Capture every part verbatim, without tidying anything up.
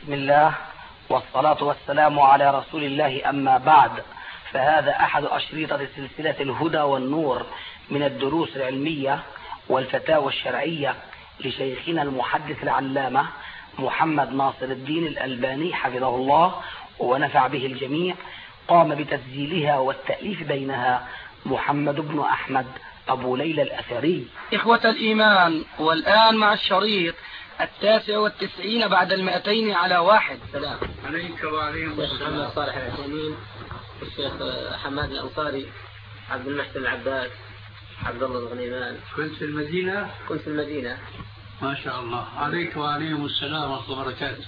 بسم الله والصلاة والسلام على رسول الله، أما بعد، فهذا أحد أشرطة سلسلة الهدى والنور من الدروس العلمية والفتاوى الشرعية لشيخنا المحدث العلامة محمد ناصر الدين الألباني حفظه الله ونفع به الجميع. قام بتسجيلها والتأليف بينها محمد بن أحمد أبو ليلى الأثري. إخوة الإيمان، والآن مع الشريط التاسع والتسعين بعد المئتين على واحد. سلام عليك وعليهم السلام. الشيخ محمد صالح العثيمين، الشيخ حماد الأنصاري، عبد المحسن العباس، عبد الله الغنيمان. كنت في المدينة؟ كنت في المدينة. ما شاء الله. عليك وعليهم السلام ورحمة الله وبركاته.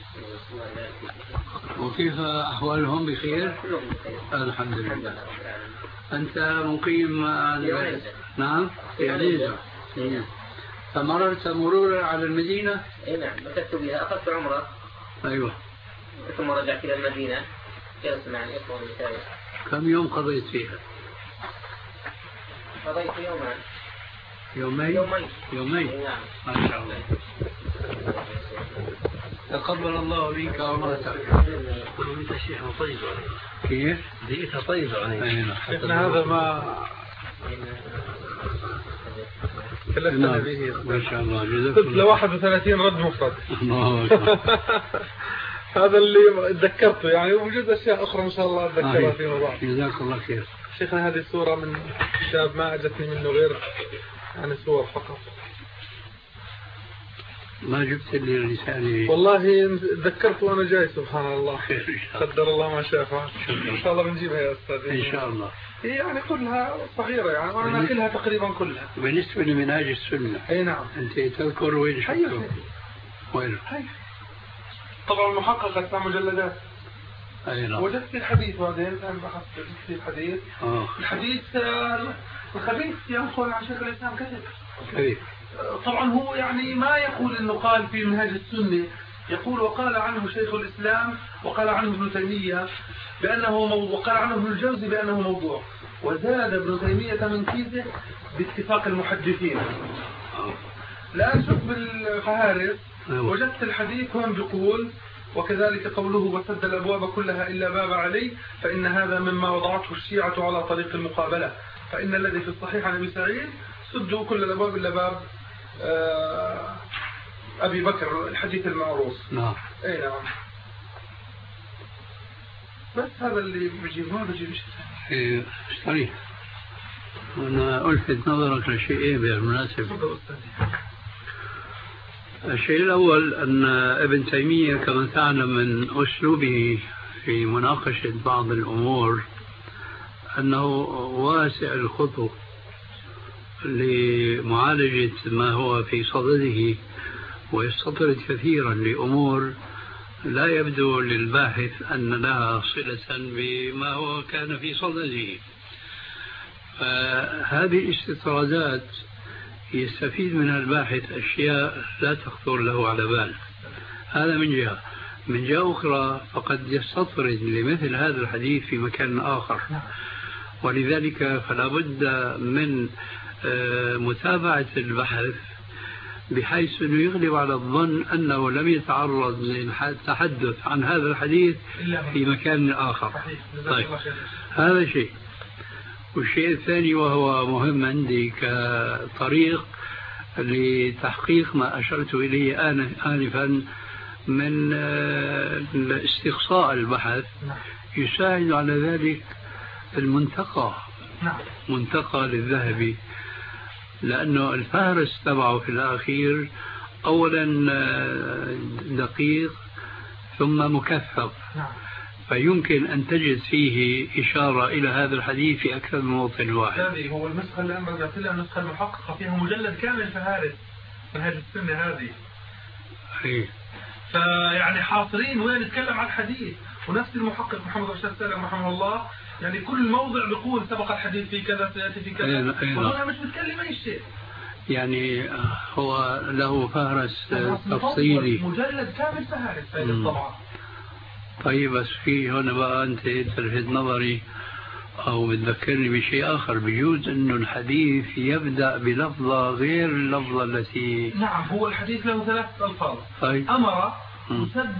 وكيف أحوالهم؟ بخير؟ الحمد لله. أنت مقيم؟ نعم في عنيزة. فمررت مرورا على المدينة؟ اي نعم، مكثت بها، أخذت عمرة. أيوة. ثم رجعت إلى المدينة، جلست مع الإخوة والمشايخ. كم يوم قضيت فيها؟ قضيت يوما. يومين؟ يومين. يومين. نعم. ما شاء الله. تقبل الله منك وعمرتك. وانت الشيخ طيب كيف؟ ديتها طيبة عليك. شيخنا هذا ما كلفنا به. ما شاء الله. جزاك قلت الله. له واحد وثلاثين رد مفرد. الله أكبر. هذا اللي تذكرته يعني، ووجد أشياء أخرى إن شاء الله أتذكرها فيما بعد. جزاك الله خير. شيخنا هذه صورة من كتاب ما أجتني منه غير يعني صور فقط. ما جبت لي رسالة؟ والله تذكرت وأنا جاي. سبحان الله. خير إن شاء الله. قدر الله ما شاء فعل. إن شاء الله بنجيبها يا أستاذ. إن شاء الله. هي يعني كلها صغيرة يعني، وأنا ناكلها تقريبا كلها. بالنسبة لمنهاج السنة. أي نعم. أنت تذكر وين شفته؟ وين؟ طبعا المحققة تسع مجلدات. أي نعم. وجدت الحديث بعدين الآن بحثت في الحديث. آه. الحديث الخبيث ينقل عن شيخ الإسلام كذب. كيف؟ طبعا هو يعني ما يقول إنه قال في منهاج السنة، يقول وقال عنه شيخ الإسلام وقال عنه ابن تيمية بأنه موضوع، وقال عنه ابن الجوزي بأنه موضوع، وزاد ابن تيمية من كيسه باتفاق المحدثين. الآن شوف بالفهارس وجدت الحديث هون بيقول وكذلك قوله وسد الأبواب كلها إلا باب علي، فإن هذا مما وضعته الشيعة على طريق المقابلة، فإن الذي في الصحيح عن أبي سعيد سدوا كل الأبواب إلا باب آه أبي بكر، الحديث المعروف. نعم. أي نعم. بس هذا اللي بجيب، ما بجيب شيء صحيح. أنا ألفت نظرك لشيئين بالمناسبة. الشيء الأول أن ابن تيمية كما تعلم من أسلوبه في مناقشة بعض الأمور أنه واسع الخطو لمعالجة ما هو في صدده، ويستطرد كثيرا لأمور لا يبدو للباحث أن لها صلة بما هو كان في صدده. فهذه الاستطرادات يستفيد منها الباحث أشياء لا تخطر له على بال. هذا من جهة. من جهة أخرى فقد يستطرد لمثل هذا الحديث في مكان آخر، ولذلك فلا بد من متابعة البحث بحيث أنه يغلب على الظن أنه لم يتعرض للتحدث عن هذا الحديث في مكان آخر. طيب، هذا شيء. والشيء الثاني وهو مهم عندي كطريق لتحقيق ما أشرت إليه آنفا من استقصاء البحث، يساعد على ذلك المنتقى، منتقى للذهبي، لأنه الفهرس تبعه في الأخير أولا دقيق ثم مكثف، فيمكن أن تجد فيه إشارة إلى هذا الحديث في أكثر من موطن واحد. هذه هو النسخة اللي أنا رجعت لها، النسخة المحققة فيها مجلد كامل فهارس من هذه السنة هذه. أيه. فيعني حاصرين وين نتكلم عن الحديث، ونفس المحقق محمد رشاد سالم رحمه الله يعني كل موضع بيقول سبق الحديث في كذا سيأتي في كذا. أيه. أيه. وهنا مش بتكلم أي شيء. يعني هو له فهرس تفصيلي، مجلد كامل فهارس هذه الطبعة. طيب، بس في هنا بقى أنت تلفت نظري أو بتذكرني بشيء آخر. بيجوز أنه الحديث يبدأ بلفظة غير اللفظة التي. نعم، هو الحديث له ثلاث ألفاظ. طيب. أمر، مسدى،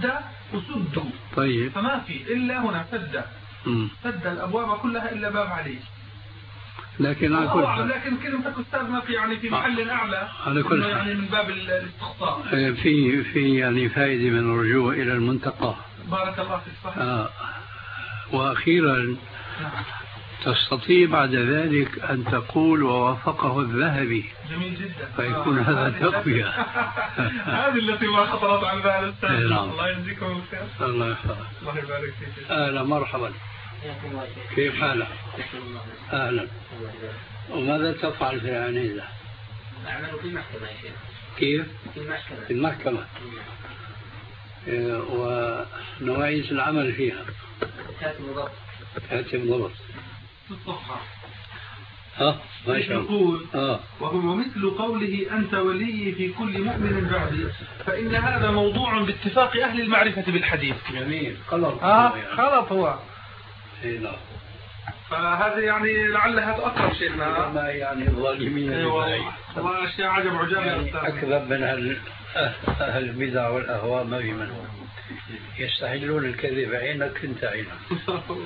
وسدوا. طيب. فما في إلا هنا سد سد الأبواب كلها إلا باب علي. لكن على كل حال لكن كلمتك أستاذ ما في يعني في محل أعلى على كل حال يعني من باب الاستقصاء. في في يعني فائدة من الرجوع إلى المنتقى. بارك الله فيك. صحيح. آه. وأخيرا نعم. تستطيع بعد ذلك أن تقول ووافقه الذهبي. جميل جدا. فيكون آه. هذا تقوية. هذه التي ما خطرت على بال الأستاذ. الله يجزيكم الخير. الله يحفظك. الله يبارك فيك. أهلا مرحبا. كيف حالك؟ أهلا. وماذا تفعل في العنيزة؟ أعمل في المحكمة يا شيخ. كيف؟ في المحكمة. في المحكمة. إيه ونوعية العمل فيها؟ كاتب ضبط. كاتب ضبط. في الصفحة. ها ما شاء الله. يقول آه. وهو مثل قوله أنت ولي في كل مؤمن بعدي، فإن هذا موضوع باتفاق أهل المعرفة بالحديث. جميل. غلط. آه غلط هو. إيه لا. فهذا يعني لعلها تأثر شيخنا. ما يعني الظالمين. أيوة والله أشياء عجب عجاب يا أستاذ. أكذب من أهل أهل البدع والأهواء ما في منهم. يستحلون الكذب عينك أنت عينك.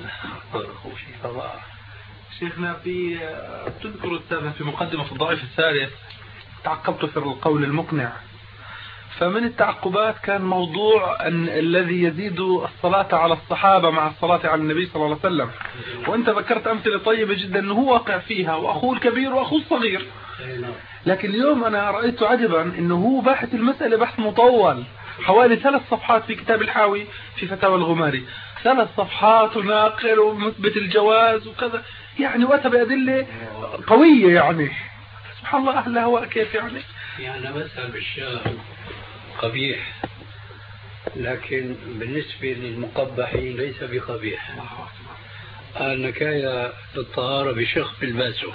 شيخنا في تذكر السابق في مقدمة في الضعيف الثالث تعقبت في القول المقنع، فمن التعقبات كان موضوع أن الذي يزيد الصلاة على الصحابة مع الصلاة على النبي صلى الله عليه وسلم، وأنت ذكرت أمثلة طيبة جدا أنه هو واقع فيها وأخوه الكبير وأخوه الصغير. لكن اليوم أنا رأيت عجبا أنه هو باحث المسألة بحث مطول حوالي ثلاث صفحات في كتاب الحاوي في فتاوى الغماري، ثلاث صفحات وناقل ومثبت الجواز وكذا، يعني وأتى بأدلة قوية. يعني سبحان الله أهل الهواء كيف يعني يعني مثل بالشام قبيح، لكن بالنسبة للمقبحين ليس بقبيح. النكاية للطهارة بشخ بالباسو.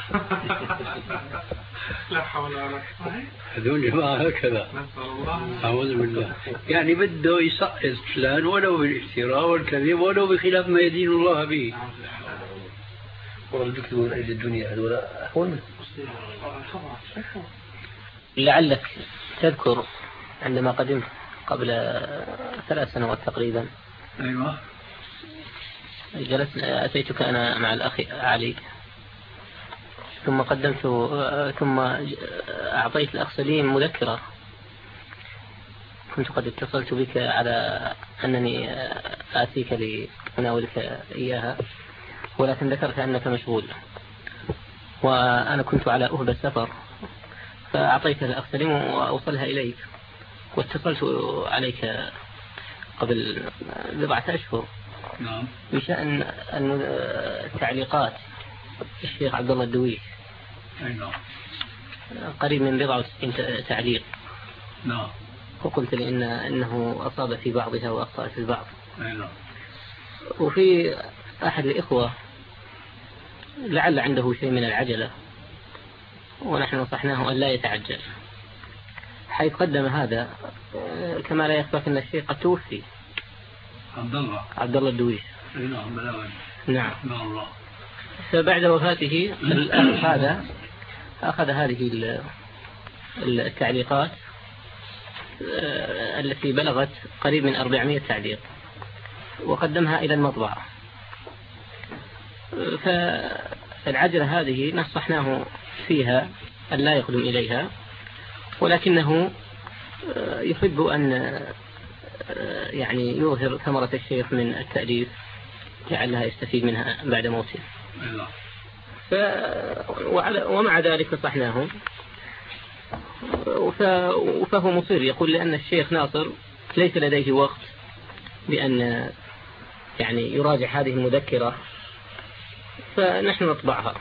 لا حول ولا قوة. هذول جماعة هكذا. أعوذ بالله. يعني بده يسقط فلان ولو بالافتراء والكذب ولو بخلاف ما يدين الله به. والدكتور أهل الدنيا هذول أخوان. لعلك تذكر عندما قدمت قبل ثلاث سنوات تقريبا. أيوة. جلسنا أتيتك أنا مع الأخ علي، ثم قدمت ثم أعطيت الأخ سليم مذكرة. كنت قد اتصلت بك على أنني آتيك لأناولك إياها، ولكن ذكرت أنك مشغول وأنا كنت على أهب السفر، فأعطيت الأخ سليم وأوصلها إليك، واتصلت عليك قبل بضعة أشهر نعم بشأن التعليقات الشيخ عبد الله الدويش. نعم. قريب من بضعة وستين تعليق. نعم. وقلت لي إن إنه أصاب في بعضها وأخطأ في البعض. نعم. وفي أحد الإخوة لعل عنده شيء من العجلة، ونحن نصحناه أن لا يتعجل، حيث قدم هذا كما لا يخفى أن الشيخ قد توفي. عبد الله عبد الله الدويش. نعم بلاوي. نعم. الله. فبعد وفاته الأخ هذا أخذ هذه التعليقات التي بلغت قريب من أربعمائة تعليق وقدمها إلى المطبعة. فالعجلة هذه نصحناه فيها أن لا يقدم إليها، ولكنه يحب أن يعني يظهر ثمرة الشيخ من التأليف لعلها يستفيد منها بعد موته. ف... ومع ذلك نصحناه، فهو مصر يقول لأن الشيخ ناصر ليس لديه وقت بأن يعني يراجع هذه المذكرة، فنحن نطبعها.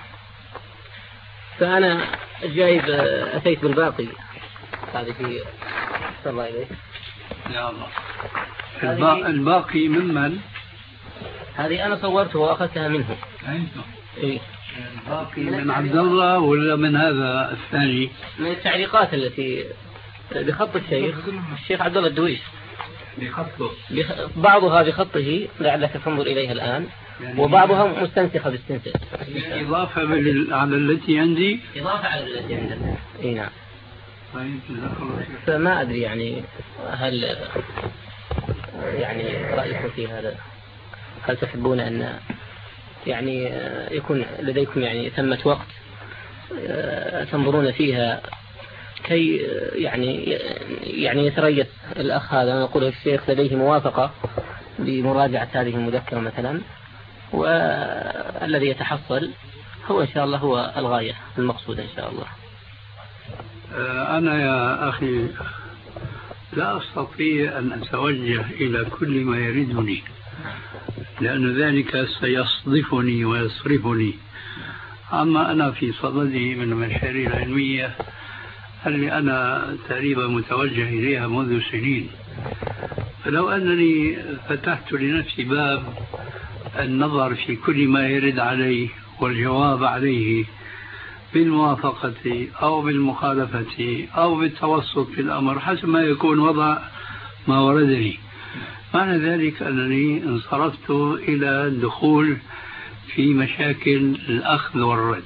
فأنا جايب أتيت بالباقي هذه صلى الله إليه. يا الله. الباقي ممن؟ هذه أنا صورته وأخذتها منه. إيه؟ الباقي من عبد الله ولا من هذا الثاني؟ من التعليقات التي بخط الشيخ الشيخ عبد الله الدويش. بخطه؟ بخ... بعضها بخطه لعلك تنظر إليها الآن، يعني وبعضها مستنسخة باستنساخ. إضافة على التي عندي. إضافة على التي عندك. إيه نعم. فما أدري يعني هل يعني رأيكم في هذا؟ هل تحبون أن يعني يكون لديكم يعني ثمة وقت تنظرون فيها كي يعني يعني يتريث الأخ هذا ونقول الشيخ لديه موافقة بمراجعة هذه المذكرة مثلا، والذي يتحصل هو إن شاء الله هو الغاية المقصودة إن شاء الله. أنا يا أخي لا أستطيع أن أتوجه إلى كل ما يردني، لأن ذلك سيصدفني ويصرفني. أما أنا في صددي من المشاريع العلمية اللي أنا تقريبا متوجه إليها منذ سنين، فلو أنني فتحت لنفسي باب النظر في كل ما يرد عليه والجواب عليه بالموافقة أو بالمخالفة أو بالتوسط في الأمر حسب ما يكون وضع ما وردني، معنى ذلك أنني انصرفت إلى الدخول في مشاكل الأخذ والرد.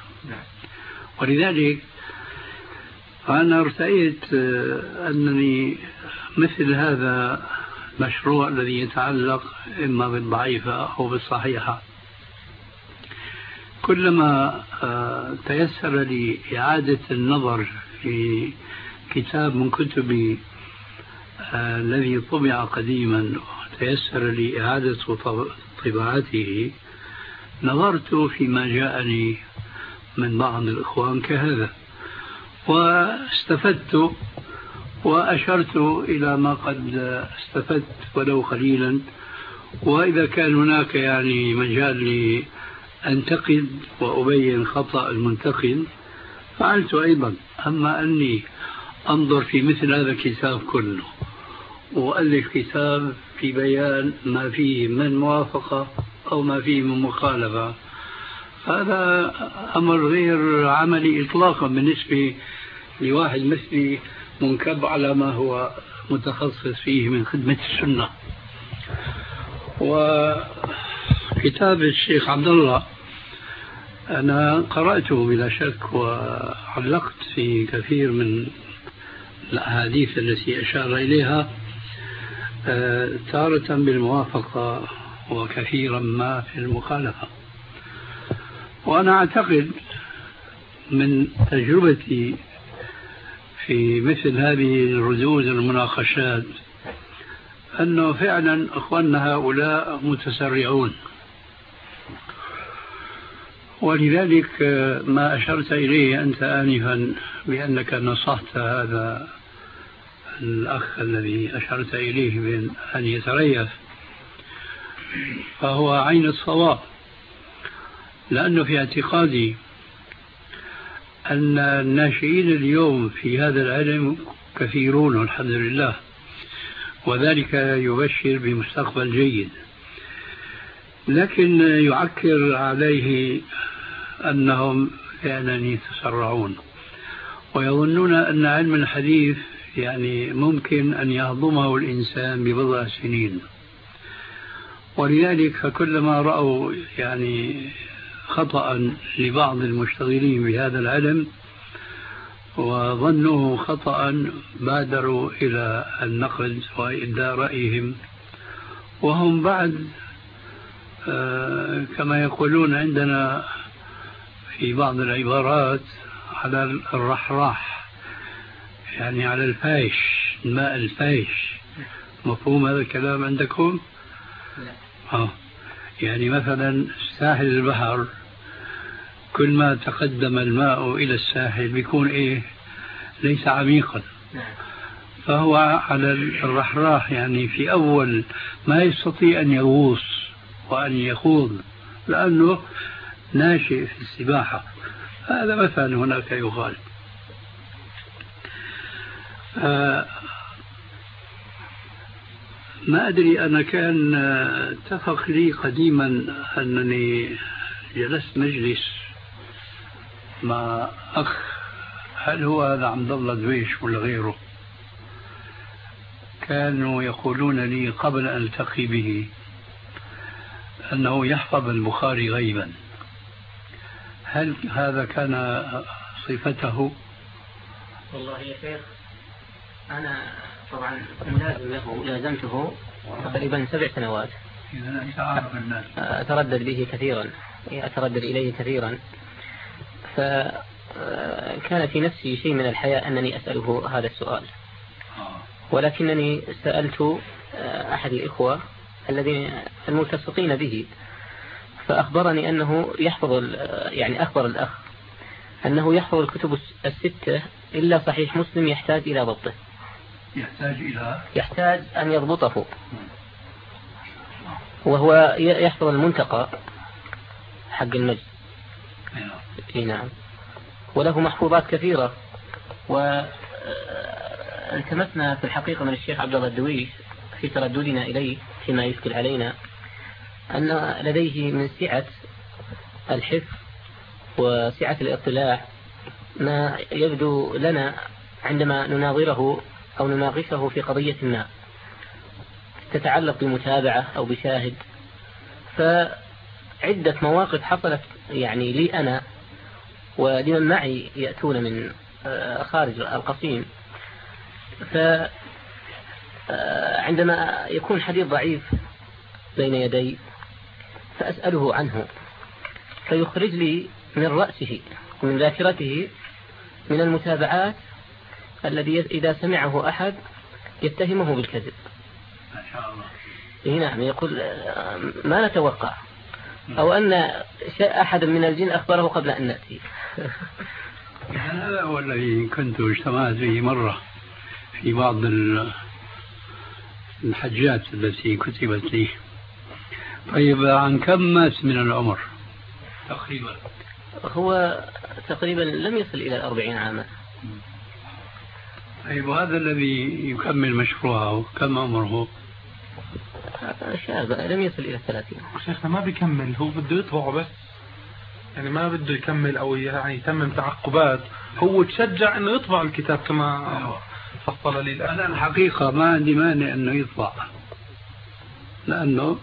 ولذلك فأنا ارتأيت أنني مثل هذا المشروع الذي يتعلق إما بالضعيفة أو بالصحيحة كلما تيسر لي إعادة النظر في كتاب من كتبي الذي طبع قديما وتيسر لي إعادة طباعته نظرت فيما جاءني من بعض الإخوان كهذا واستفدت وأشرت إلى ما قد استفدت ولو قليلا، وإذا كان هناك يعني مجال لي أنتقد وأبين خطأ المنتقد فعلت أيضا. أما أني أنظر في مثل هذا الكتاب كله وألف كتاب في بيان ما فيه من موافقة أو ما فيه من مخالفة، هذا أمر غير عملي إطلاقا بالنسبة لواحد مثلي منكب على ما هو متخصص فيه من خدمة السنة. وكتاب الشيخ عبد الله أنا قرأته بلا شك وعلقت في كثير من الأحاديث التي أشار إليها تارة بالموافقة وكثيرا ما في المخالفة. وأنا أعتقد من تجربتي في مثل هذه الردود والمناقشات أنه فعلا أخواننا هؤلاء متسرعون، ولذلك ما أشرت إليه أنت آنفا بأنك نصحت هذا الأخ الذي أشرت إليه بأن أن يتريث فهو عين الصواب، لأنه في اعتقادي أن الناشئين اليوم في هذا العلم كثيرون والحمد لله، وذلك يبشر بمستقبل جيد، لكن يعكر عليه أنهم فعلا يتسرعون ويظنون أن علم الحديث يعني ممكن أن يهضمه الإنسان ببضع سنين. ولذلك فكلما رأوا يعني خطأ لبعض المشتغلين بهذا العلم وظنوه خطأ بادروا إلى النقد وإبداء رأيهم، وهم بعد آه كما يقولون عندنا في بعض العبارات على الرحراح، يعني على الفايش، الماء الفايش. مفهوم هذا الكلام عندكم؟ آه. يعني مثلا ساحل البحر كل ما تقدم الماء إلى الساحل بيكون إيه؟ ليس عميقا، فهو على الرحراح، يعني في أول ما يستطيع أن يغوص وأن يخوض لأنه ناشئ في السباحة. هذا مثلا هناك يقال. آه ما أدري، أنا كان اتفق لي قديما أنني جلست مجلس مع أخ، هل هو هذا عبد الله دويش ولا غيره، كانوا يقولون لي قبل أن ألتقي به أنه يحفظ البخاري غيبا. هل هذا كان صفته؟ والله يا شيخ أنا طبعا ملازم له، لازمته تقريبا سبع سنوات. إذا أنت عارف الناس. أتردد به كثيرا، أتردد إليه كثيرا، فكان في نفسي شيء من الحياء أنني أسأله هذا السؤال، ولكنني سألت أحد الإخوة الذين الملتصقين به، فأخبرني أنه يحفظ، يعني أخبر الأخ أنه يحفظ الكتب الستة إلا صحيح مسلم يحتاج إلى ضبطه. يحتاج إلى يحتاج أن يضبطه، وهو يحفظ المنتقى حق المجد. اي نعم، وله محفوظات كثيرة. والتمسنا في الحقيقة من الشيخ عبد الله الدويش في ترددنا إليه فيما يشكل علينا أن لديه من سعة الحفظ وسعة الاطلاع ما يبدو لنا عندما نناظره أو نناقشه في قضية ما تتعلق بمتابعة أو بشاهد. فعدة مواقف حصلت يعني لي أنا ولمن معي يأتون من خارج القصيم، فعندما يكون حديث ضعيف بين يدي فأسأله عنه فيخرج لي من رأسه ومن ذاكرته من المتابعات الذي إذا سمعه أحد يتهمه بالكذب. ما شاء الله. نعم، يقول ما نتوقع، أو أن أحد من الجن أخبره قبل أن نأتي. هذا هو الذي كنت اجتمعت به مرة في بعض الحجات التي كتبت لي. طيب، عن كم مات من العمر تقريبا؟ هو تقريبا لم يصل إلى الأربعين عاما. طيب، وهذا الذي يكمل مشروعه كم عمره؟ شاب لم يصل إلى الثلاثين. شيخنا ما بيكمل، هو بده يطبعه بس، يعني ما بده يكمل أو يعني يتمم تعقبات، هو تشجع إنه يطبع الكتاب كما فصل لي الأخ. أنا الحقيقة ما عندي مانع إنه يطبع، لأنه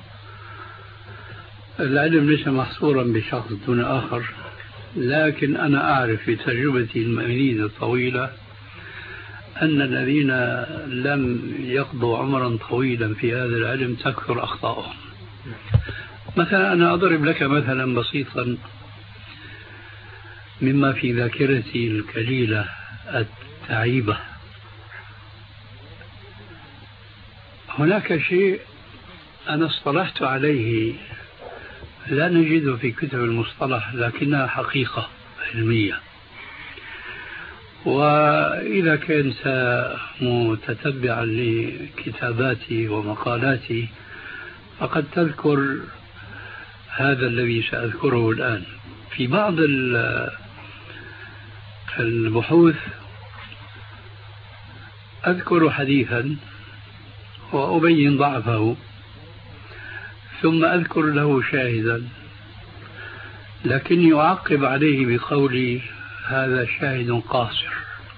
العلم ليس محصورا بشخص دون آخر، لكن أنا أعرف بتجربتي المديدة الطويلة أن الذين لم يقضوا عمرا طويلا في هذا العلم تكثر أخطاؤهم. مثلا أنا أضرب لك مثلا بسيطا مما في ذاكرتي القليلة التعيبة. هناك شيء أنا اصطلحت عليه لا نجده في كتب المصطلح، لكنها حقيقة علمية، وإذا كنت متتبعا لكتاباتي ومقالاتي فقد تذكر هذا الذي سأذكره الآن. في بعض البحوث أذكر حديثا وأبين ضعفه، ثم أذكر له شاهدا، لكني أعقب عليه بقولي هذا شاهد قاصر.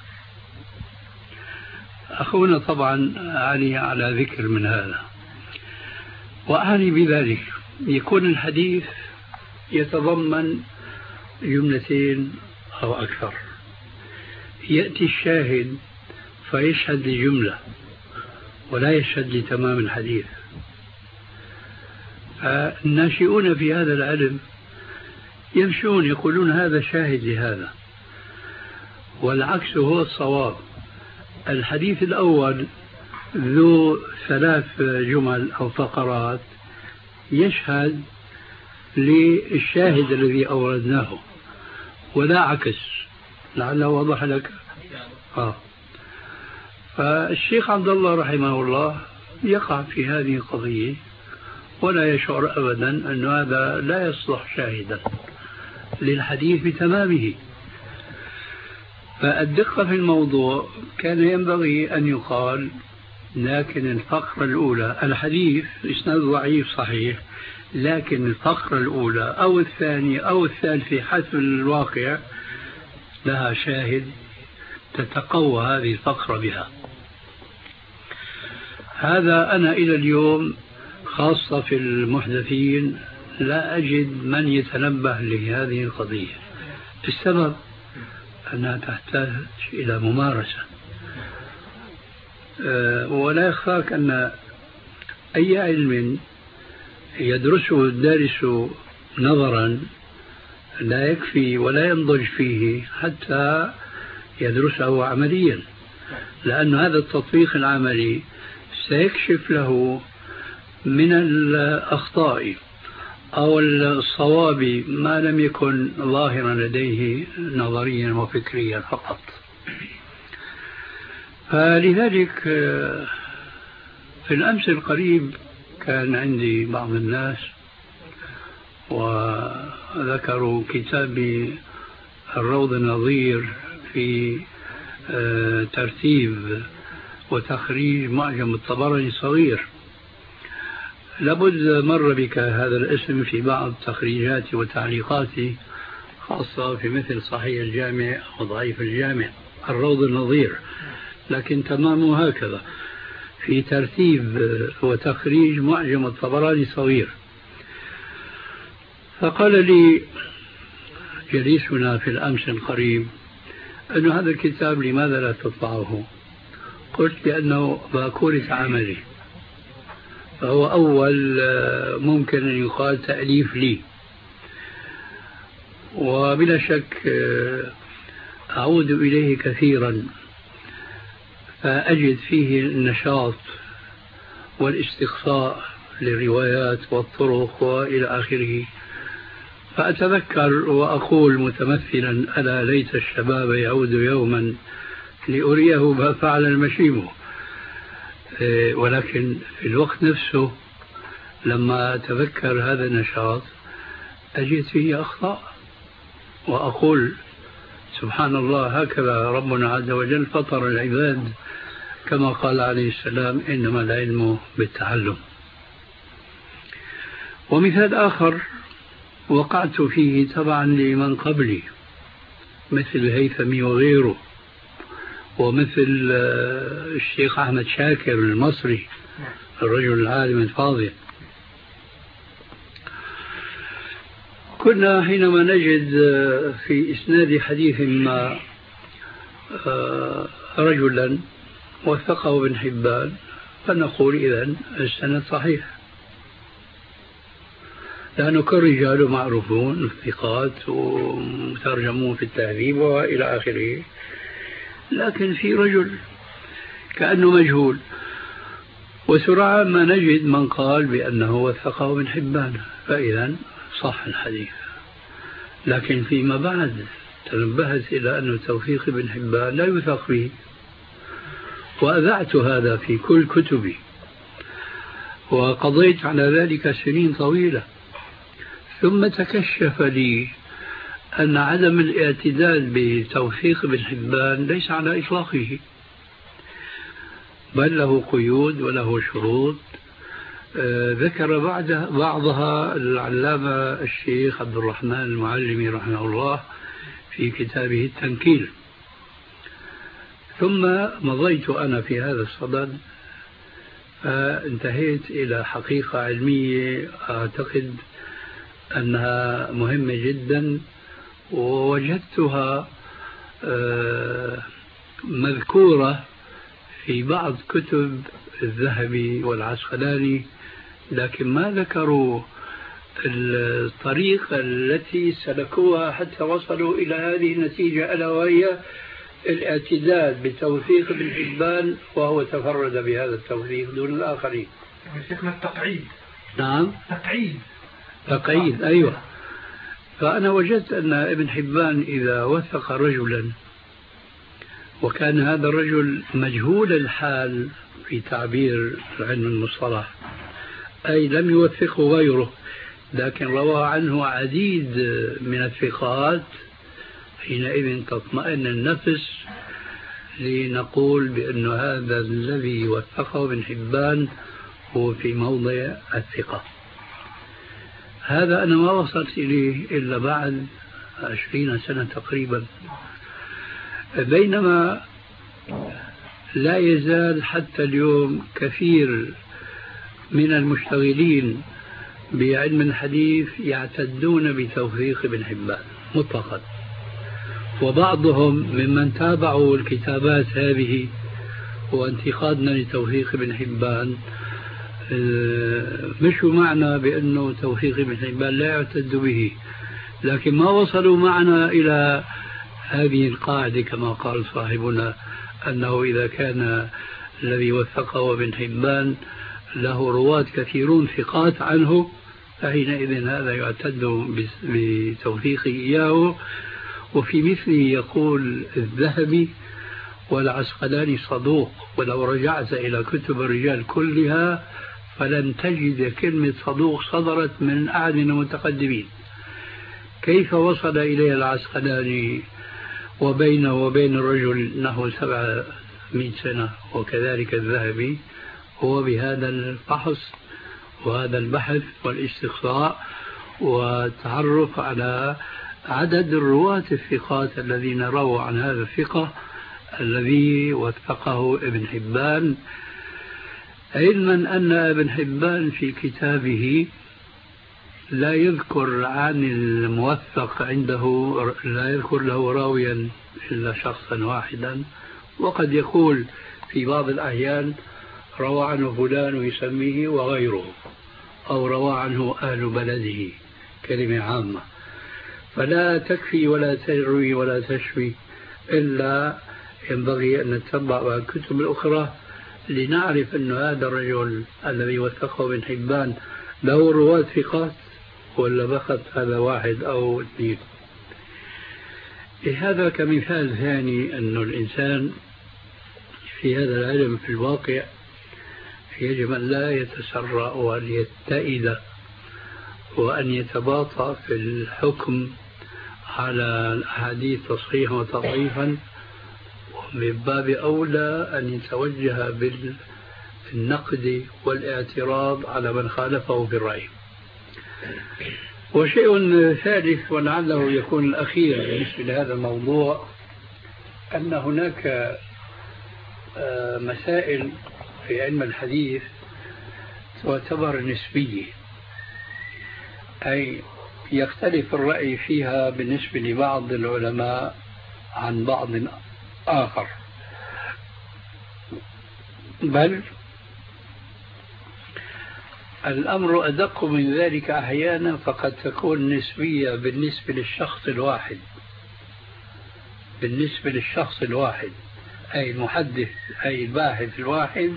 أخونا طبعا علي على ذكر من هذا، وأعني بذلك يكون الحديث يتضمن جملتين أو أكثر، يأتي الشاهد فيشهد لجملة ولا يشهد لتمام الحديث. فالناشئون في هذا العلم يمشون يقولون هذا شاهد لهذا، والعكس هو الصواب. الحديث الأول ذو ثلاث جمل أو فقرات يشهد للشاهد الذي أوردناه ولا عكس. لعله وضح لك. آه. فالشيخ عبد الله رحمه الله يقع في هذه القضية ولا يشعر أبدا أن هذا لا يصلح شاهدا للحديث بتمامه. فالدقة في الموضوع كان ينبغي أن يقال لكن الفقرة الأولى الحديث إسناد ضعيف صحيح، لكن الفقرة الأولى أو الثانية أو الثالثة حسب الواقع لها شاهد تتقوى هذه الفقرة بها. هذا أنا إلى اليوم خاصة في المحدثين لا أجد من يتنبه لهذه القضية. السبب أنها تحتاج إلى ممارسة، أه ولا يخفاك أن أي علم يدرسه الدارس نظرا لا يكفي ولا ينضج فيه حتى يدرسه عمليا، لأن هذا التطبيق العملي سيكشف له من الأخطاء أو الصواب ما لم يكن ظاهرا لديه نظريا وفكريا فقط. فلذلك في الأمس القريب كان عندي بعض الناس وذكروا كتابي الروض النظير في ترتيب وتخريج معجم الطبراني صغير. لابد مر بك هذا الاسم في بعض تخريجاتي وتعليقاتي، خاصة في مثل صحيح الجامع وضعيف الجامع، الروض النظير، لكن تمامه هكذا في ترتيب وتخريج معجم الطبراني صغير. فقال لي جليسنا في الأمس القريب أن هذا الكتاب لماذا لا تطبعه؟ قلت لأنه باكورة عملي، فهو أول ممكن أن يقال تأليف لي، وبلا شك أعود إليه كثيرا فأجد فيه النشاط والاستقصاء للروايات والطرق وإلى آخره. فأتذكر وأقول متمثلا: ألا ليت الشباب يعود يوما لأريه ما فعل المشيب. ولكن في الوقت نفسه لما أتذكر هذا النشاط أجد فيه أخطاء، وأقول: سبحان الله، هكذا ربنا عز وجل فطر العباد، كما قال عليه السلام: إنما العلم بالتعلم. ومثال آخر وقعت فيه طبعا لمن قبلي مثل الهيثمي وغيره، ومثل الشيخ أحمد شاكر المصري الرجل العالم الفاضل. كنا حينما نجد في إسناد حديث ما رجلا وثقه ابن حبان فنقول: إذن السند صحيح، لأنه كل رجاله معروفون الثقات ومترجمون في التهذيب وإلى آخره. لكن في رجل كأنه مجهول، وسرعان ما نجد من قال بأنه وثقه ابن حبان، فإذا صح الحديث. لكن فيما بعد تنبهت إلى أن توثيق ابن حبان لا يوثق به، وأذعت هذا في كل كتبي، وقضيت على ذلك سنين طويلة. ثم تكشف لي أن عدم الاعتدال بتوثيق ابن حبان ليس على إطلاقه، بل له قيود وله شروط ذكر بعد بعضها العلامة الشيخ عبد الرحمن المعلمي رحمه الله في كتابه التنكيل. ثم مضيت أنا في هذا الصدد فانتهيت إلى حقيقة علمية أعتقد أنها مهمة جدا، ووجدتها مذكورة في بعض كتب الذهبي والعسقلاني، لكن ما ذكروا الطريقة التي سلكوها حتى وصلوا إلى هذه النتيجة، ألا وهي الاعتداد بتوثيق ابن حبان، وهو تفرد بهذا التوثيق دون الآخرين. شيخنا التقعيد. نعم، تقعيد تقعيد، أيوة. فأنا وجدت أن ابن حبان إذا وثق رجلا وكان هذا الرجل مجهول الحال في تعبير علم المصطلح، أي لم يوثقه غيره، لكن روى عنه عديد من الثقات، حينئذ تطمئن النفس لنقول بأن هذا الذي وثقه ابن حبان هو في موضع الثقة. هذا أنا ما وصلت إليه إلا بعد عشرين سنة تقريبا، بينما لا يزال حتى اليوم كثير من المشتغلين بعلم الحديث يعتدون بتوثيق ابن حبان مطلقا، وبعضهم ممن تابعوا الكتابات هذه وانتقادنا لتوثيق ابن حبان مشوا معنا بأنه توثيق ابن حبان لا يعتد به، لكن ما وصلوا معنا إلى هذه القاعدة كما قال صاحبنا، أنه إذا كان الذي وثقه ابن حبان له رواة كثيرون ثقات عنه فحينئذ هذا يعتد بتوثيقه إياه. وفي مثله يقول الذهبي: والعسقلاني صدوق، ولو رجعت إلى كتب الرجال كلها فلن تجد كلمة صدوق صدرت من أحد من المتقدمين. كيف وصل إليه العسقلاني وبينه وبين الرجل نحو سبعمائة سنة، وكذلك الذهبي؟ هو بهذا الفحص وهذا البحث والاستقصاء والتعرف على عدد الرواة الثقات الذين رووا عن هذا الثقة الذي وثقه ابن حبان، علما أن ابن حبان في كتابه لا يذكر عن الموثق عنده، لا يذكر له راويا إلا شخصا واحدا، وقد يقول في بعض الأحيان روى عنه فلان ويسميه وغيره، أو روى عنه أهل بلده، كلمة عامة. فلا تكفي ولا تروي ولا تشفي، إلا ينبغي أن نتبع الكتب الأخرى لنعرف أن هذا الرجل الذي وثقه ابن حبان له رواة ثقات ولا بخت هذا واحد أو اثنين. هذا كمثال ثاني أن الإنسان في هذا العلم في الواقع يجب أن لا يتسرع وأن يتئد وأن يتباطأ في الحكم على الأحاديث تصحيحا وتضعيفا، ومن باب أولى أن يتوجه بالنقد والاعتراض على من خالفه في الرأي. وشيء ثالث ولعله يكون الأخير بالنسبة لهذا الموضوع، أن هناك مسائل في علم الحديث تعتبر نسبية، أي يختلف الرأي فيها بالنسبة لبعض العلماء عن بعض آخر، بل الأمر أدق من ذلك أحيانا، فقد تكون نسبية بالنسبة للشخص الواحد بالنسبة للشخص الواحد أي المحدث أي الباحث الواحد،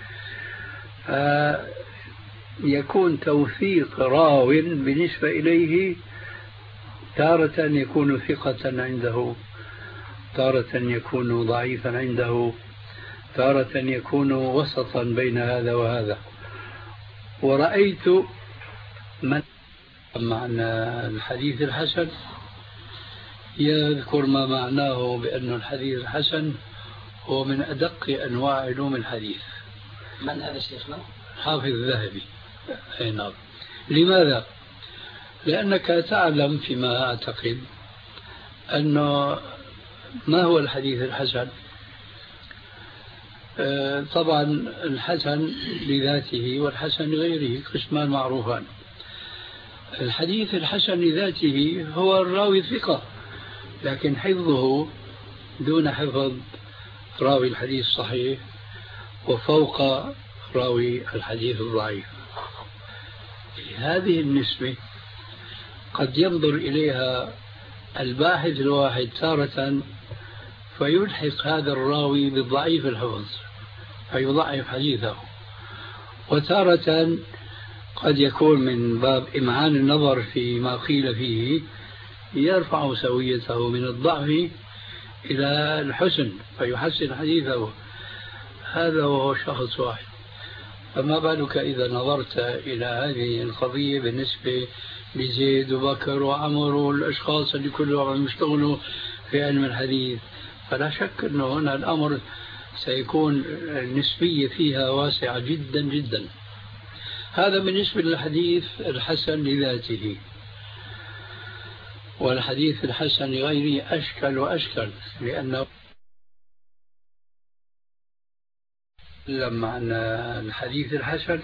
يكون توثيق راو بالنسبة إليه تارة يكون ثقة عنده، تارة يكون ضعيفا عنده، تارة يكون وسطا بين هذا وهذا. ورأيت من معنى الحديث الحسن يذكر ما معناه بأن الحديث الحسن هو من أدق أنواع علوم الحديث. من هذا شيخنا؟ حافظ الذهبي. نعم. لماذا؟ لأنك تعلم فيما أعتقد أنه ما هو الحديث الحسن؟ طبعا الحسن لذاته والحسن لغيره قسمان معروفان. الحديث الحسن لذاته هو الراوي الثقة، لكن حفظه دون حفظ راوي الحديث الصحيح وفوق راوي الحديث الضعيف. هذه النسبة قد ينظر إليها الباحث الواحد تارة فيلحق هذا الراوي بالضعيف الحفظ فيضعف حديثه، وتارة قد يكون من باب إمعان النظر فيما قيل فيه يرفع سويته من الضعف إلى الحسن فيحسن حديثه. هذا وهو شخص واحد، فما بالك إذا نظرت إلى هذه القضية بالنسبة لزيد وبكر وعمر والأشخاص اللي كلهم عم يشتغلوا في علم الحديث، فلا شك أنه هنا الأمر سيكون النسبية فيها واسعة جدا جدا. هذا بالنسبة للحديث الحسن لذاته. والحديث الحسن لغيره أشكل وأشكل، لأنه لما الحديث الحسن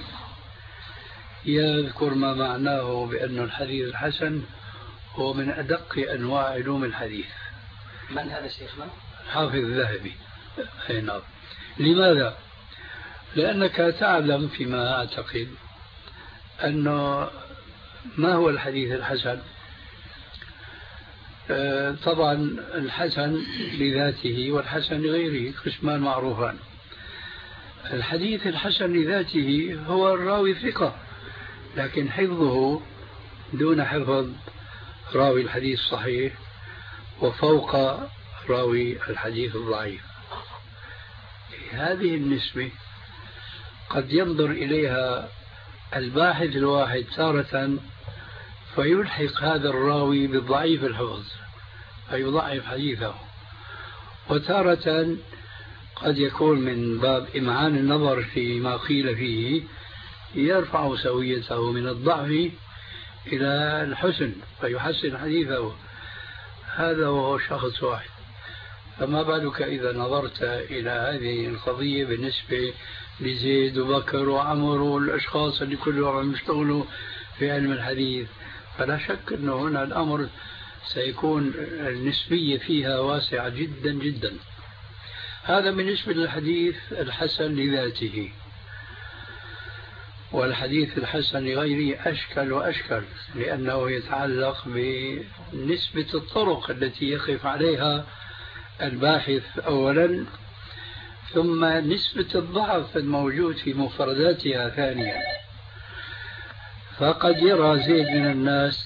يذكر ما معناه بأن الحديث الحسن هو من أدق أنواع علوم الحديث. من هذا شيخنا؟ حافظ الذهبي. نعم. لماذا؟ لأنك تعلم فيما أعتقد أنه ما هو الحديث الحسن. طبعا الحسن لذاته والحسن لغيره قسمان معروفان. الحديث الحسن لذاته هو الراوي ثقة لكن حفظه دون حفظ راوي الحديث الصحيح وفوق راوي الحديث الضعيف. هذه النسبة قد ينظر إليها الباحث الواحد تارة فيلحق هذا الراوي بالضعيف الحفظ فيضعف حديثه، وتارة قد يكون من باب إمعان النظر فيما قيل فيه يرفع سويته من الضعف إلى الحسن فيحسن حديثه. هذا وهو شخص واحد. فما بالك إذا نظرت إلى هذه القضية بالنسبة لزيد وبكر وعمر والأشخاص اللي كلهم عم يشتغلوا في علم الحديث، فلا شك أنه هنا الأمر سيكون النسبية فيها واسعة جدا جدا. هذا بالنسبة للحديث الحسن لذاته. والحديث الحسن لغيره أشكل وأشكل لأنه يتعلق بنسبة الطرق التي يقف عليها الباحث أولا، ثم نسبة الضعف الموجود في مفرداتها ثانيا. فقد يرى زيد من الناس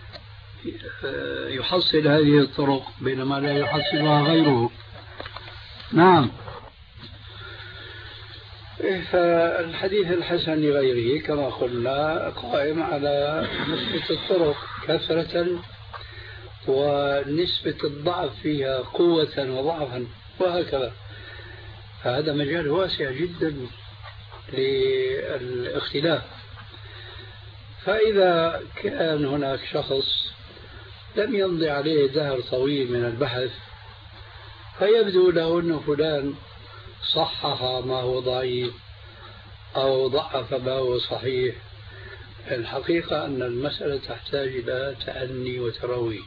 يحصل هذه الطرق بينما لا يحصلها غيره. نعم. فالحديث الحسن لغيره كما قلنا قائم على نسبة الطرق كثرة ونسبة الضعف فيها قوة وضعفا وهكذا. فهذا مجال واسع جدا للاختلاف. فإذا كان هناك شخص لم يمضي عليه دهر طويل من البحث فيبدو له أن فلان صحح ما هو ضعيف أو ضعف ما هو صحيح، الحقيقة أن المسألة تحتاج إلى تأني وتروي.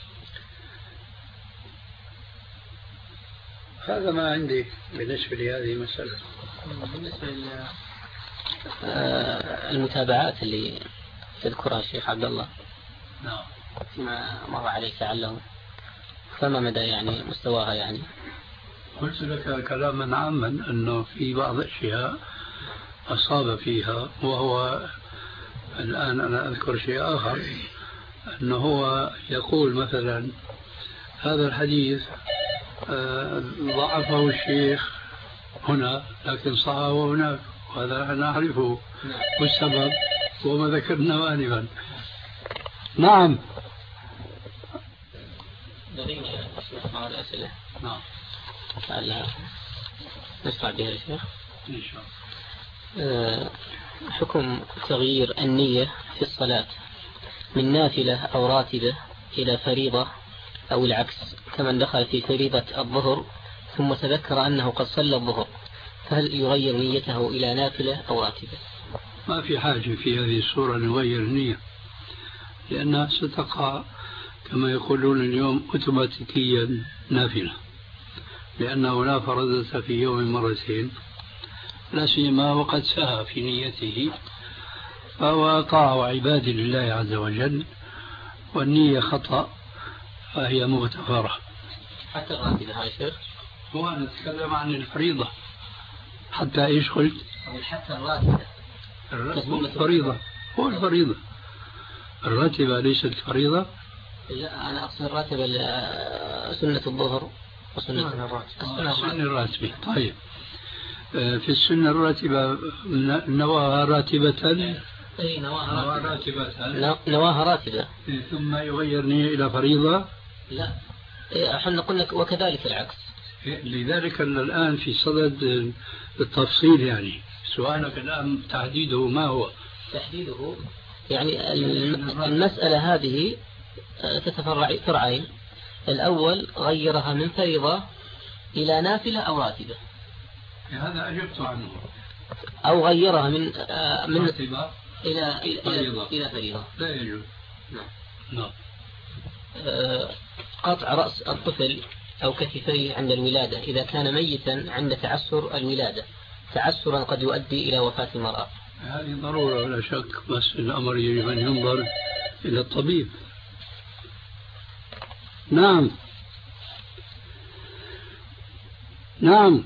هذا ما عندي بالنسبة لهذه المسألة. بالنسبة للمتابعات اللي تذكرها الشيخ عبد الله نعم فيما مر عليك لعله، فما مدى يعني مستواها؟ يعني قلت لك كلاما عاما أنه في بعض الأشياء أصاب فيها، وهو الآن أنا أذكر شيء آخر أنه هو يقول مثلا هذا الحديث ضعفه الشيخ هنا لكن صححه هناك، وهذا نعرفه والسبب وما ذكرنا آنفا. نعم. مع الأسئلة. نعم. لعلها نشرع بها يا شيخ. إن شاء الله. حكم تغيير النية في الصلاة من نافلة أو راتبة إلى فريضة أو العكس، كمن دخل في فريضة الظهر ثم تذكر أنه قد صلى الظهر، فهل يغير نيته إلى نافلة أو راتبة؟ ما في حاجة في هذه الصورة نغير النية، لأنها ستقع كما يقولون اليوم أوتوماتيكيا نافلة، لأنه لا فرضة في يوم مرتين، لا سيما وقد سهى في نيته، فهو طاعة عباد لله عز وجل، والنية خطأ فهي مغتفرة. حتى الراتبة يا شيخ؟ هو نتكلم عن الفريضة. حتى إيش قلت؟ حتى الراتبة. الفريضة هو الفريضة، الراتبة ليست فريضة. لا أنا أقصد الراتبة سنة الظهر وسنة الراتبة. السنة الراتبة. طيب في السنة الراتبة نواها راتبة. أي نواها راتبة. نواها راتبة. ثم يغير نية إلى فريضة. لا احنا قلنا وكذلك العكس. لذلك الآن في صدد التفصيل، يعني سؤالك الآن تحديده ما هو؟ تحديده يعني المسألة هذه تتفرع فرعين. الأول غيرها من فريضة إلى نافلة أو راتبة، هذا أجبت عنه. أو غيرها من من راتبة إلى إلى إلى فريضة. لا يجوز. نعم. نعم. قطع رأس الطفل أو كتفيه عند الولادة إذا كان ميتا عند تعسر الولادة، تعسرا قد يؤدي إلى وفاة المرأة. هذه ضرورة ولا شك، بس الأمر يجب أن ينظر إلى الطبيب. نعم نعم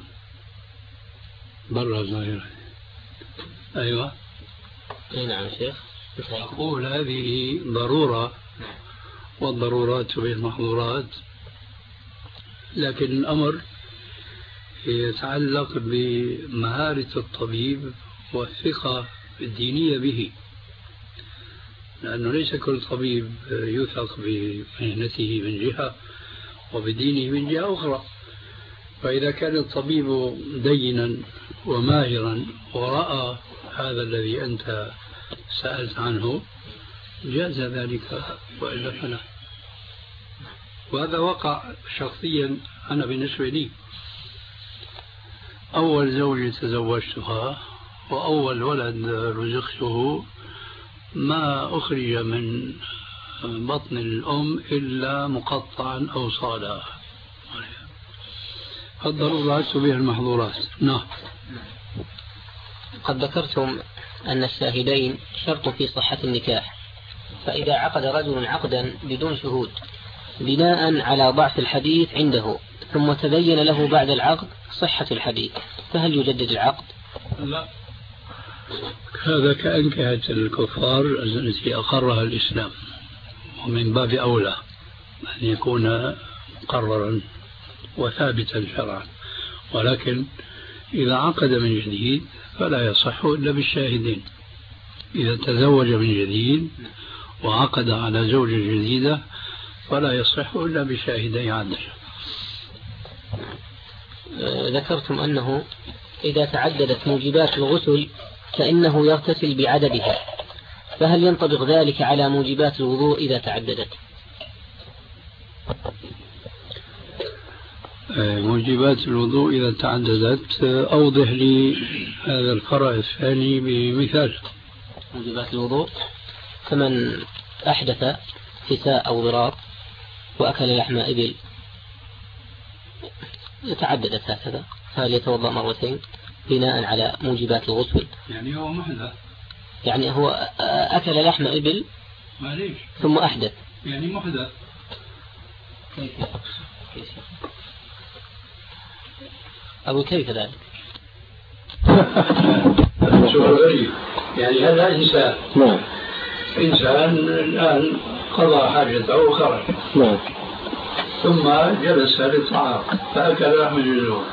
برا ظاهرة. أيوة. أي نعم شيخ. أقول هذه ضرورة، والضرورات تبيح المحظورات، لكن الأمر يتعلق بمهارة الطبيب والثقة الدينية به، لأنه ليس كل طبيب يثق بمهنته من جهة وبدينه من جهة أخرى. فإذا كان الطبيب دينا وماهرا ورأى هذا الذي أنت سألت عنه جاز ذلك، وإلا فلا. وهذا وقع شخصيا أنا بالنسبة لي. أول زوجة تزوجتها وأول ولد رزقته ما أخرج من بطن الأم إلا مقطعا أو صالا. الضرورات تبيح المحظورات. نعم. قد ذكرتم أن الشاهدين شرط في صحة النكاح، فإذا عقد رجل عقدا بدون شهود بناء على ضعف الحديث عنده ثم تبين له بعد العقد صحة الحديث، فهل يجدد العقد؟ لا، هذا كأنكهة الكفار التي أقرها الإسلام، ومن باب أولى أن يكون مقررا وثابتا شرعا. ولكن إذا عقد من جديد فلا يصح إلا بالشاهدين. إذا تزوج من جديد وعقد على زوجة جديدة فلا يصح إلا بشاهدي عدل. ذكرتم أنه إذا تعددت موجبات الغسل فإنه يغتسل بعددها، فهل ينطبق ذلك على موجبات الوضوء إذا تعددت؟ موجبات الوضوء إذا تعددت، أوضح لي هذا الفرع الثاني بمثال. موجبات الوضوء فمن أحدث كساء أو ضراب وأكل لحم إبل تعددت هكذا، هل يتوضأ مرتين بناء على موجبات الغسل؟ يعني هو محدث، يعني هو أكل لحم إبل معليش ثم أحدث، يعني محدث. كيف كيف أو كيف ذلك؟ سؤال غريب. يعني هذا إنسان نعم إنسان الآن قضى حاجته وخرج، نعم، ثم جلس للطعام فأكل لحم الجزور،